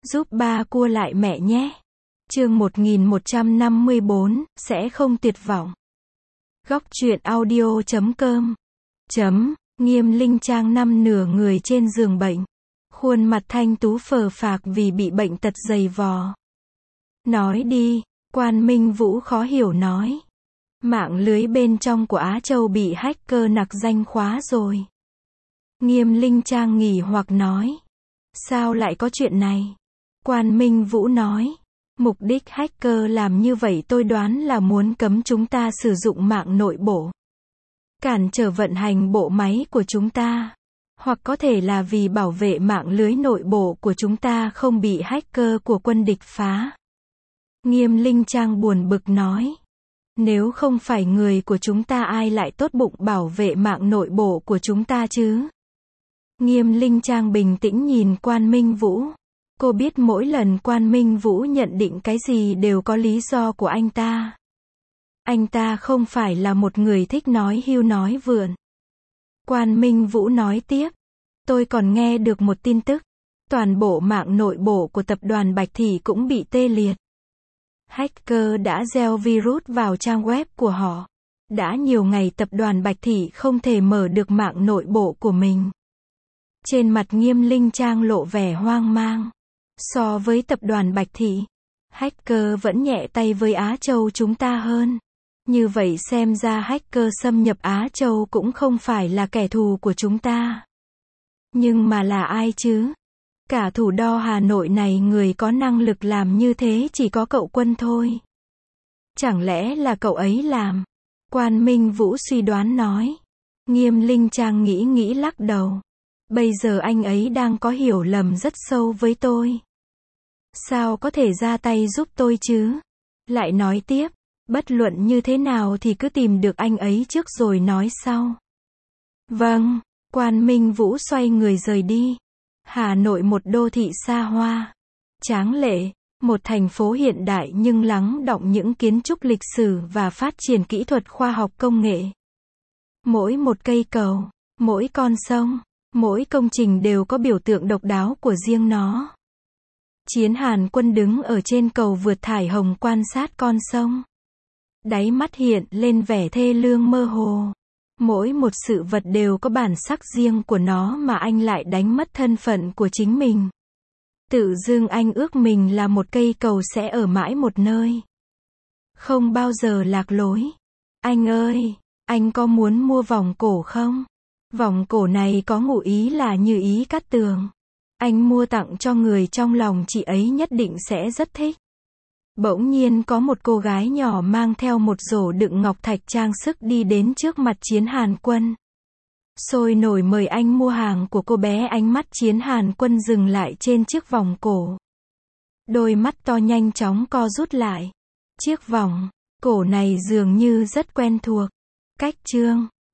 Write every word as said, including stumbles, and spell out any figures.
Giúp ba cua lại mẹ nhé. Chương một nghìn một trăm năm mươi bốn, sẽ không tuyệt vọng. Góc truyện audio chấm com. Chấm, Nghiêm Linh Trang nằm nửa người trên giường bệnh. Khuôn mặt thanh tú phờ phạc vì bị bệnh tật dày vò. Nói đi, Quan Minh Vũ khó hiểu nói. Mạng lưới bên trong của Á Châu bị hacker nặc danh khóa rồi. Nghiêm Linh Trang nghỉ hoặc nói. Sao lại có chuyện này? Quan Minh Vũ nói. Mục đích hacker làm như vậy tôi đoán là muốn cấm chúng ta sử dụng mạng nội bộ. Cản trở vận hành bộ máy của chúng ta. Hoặc có thể là vì bảo vệ mạng lưới nội bộ của chúng ta không bị hacker của quân địch phá. Nghiêm Linh Trang buồn bực nói. Nếu không phải người của chúng ta ai lại tốt bụng bảo vệ mạng nội bộ của chúng ta chứ? Nghiêm Linh Trang bình tĩnh nhìn Quan Minh Vũ. Cô biết mỗi lần Quan Minh Vũ nhận định cái gì đều có lý do của anh ta. Anh ta không phải là một người thích nói hưu nói vượn. Quan Minh Vũ nói tiếp. Tôi còn nghe được một tin tức. Toàn bộ mạng nội bộ của tập đoàn Bạch Thị cũng bị tê liệt. Hacker đã gieo virus vào trang web của họ. Đã nhiều ngày tập đoàn Bạch Thị không thể mở được mạng nội bộ của mình. Trên mặt Nghiêm Linh Trang lộ vẻ hoang mang. So với tập đoàn Bạch Thị, hacker vẫn nhẹ tay với Á Châu chúng ta hơn. Như vậy xem ra hacker xâm nhập Á Châu cũng không phải là kẻ thù của chúng ta. Nhưng mà là ai chứ? Cả thủ đô Hà Nội này người có năng lực làm như thế chỉ có cậu Quân thôi. Chẳng lẽ là cậu ấy làm? Quan Minh Vũ suy đoán nói. Nghiêm Linh Trang nghĩ nghĩ lắc đầu. Bây giờ anh ấy đang có hiểu lầm rất sâu với tôi. Sao có thể ra tay giúp tôi chứ? Lại nói tiếp, bất luận như thế nào thì cứ tìm được anh ấy trước rồi nói sau. Vâng, Quan Minh Vũ xoay người rời đi. Hà Nội một đô thị xa hoa, tráng lệ, một thành phố hiện đại nhưng lắng đọng những kiến trúc lịch sử và phát triển kỹ thuật khoa học công nghệ. Mỗi một cây cầu, mỗi con sông, mỗi công trình đều có biểu tượng độc đáo của riêng nó. Chiến Hàn Quân đứng ở trên cầu vượt thải hồng quan sát con sông. Đáy mắt hiện lên vẻ thê lương mơ hồ. Mỗi một sự vật đều có bản sắc riêng của nó mà anh lại đánh mất thân phận của chính mình. Tự dưng anh ước mình là một cây cầu sẽ ở mãi một nơi. Không bao giờ lạc lối. Anh ơi, anh có muốn mua vòng cổ không? Vòng cổ này có ngụ ý là như ý Cát Tường. Anh mua tặng cho người trong lòng chị ấy nhất định sẽ rất thích. Bỗng nhiên có một cô gái nhỏ mang theo một rổ đựng ngọc thạch trang sức đi đến trước mặt Chiến Hàn Quân. Sôi nổi mời anh mua hàng của cô bé. Ánh mắt Chiến Hàn Quân dừng lại trên chiếc vòng cổ. Đôi mắt to nhanh chóng co rút lại. Chiếc vòng cổ này dường như rất quen thuộc. Cách trương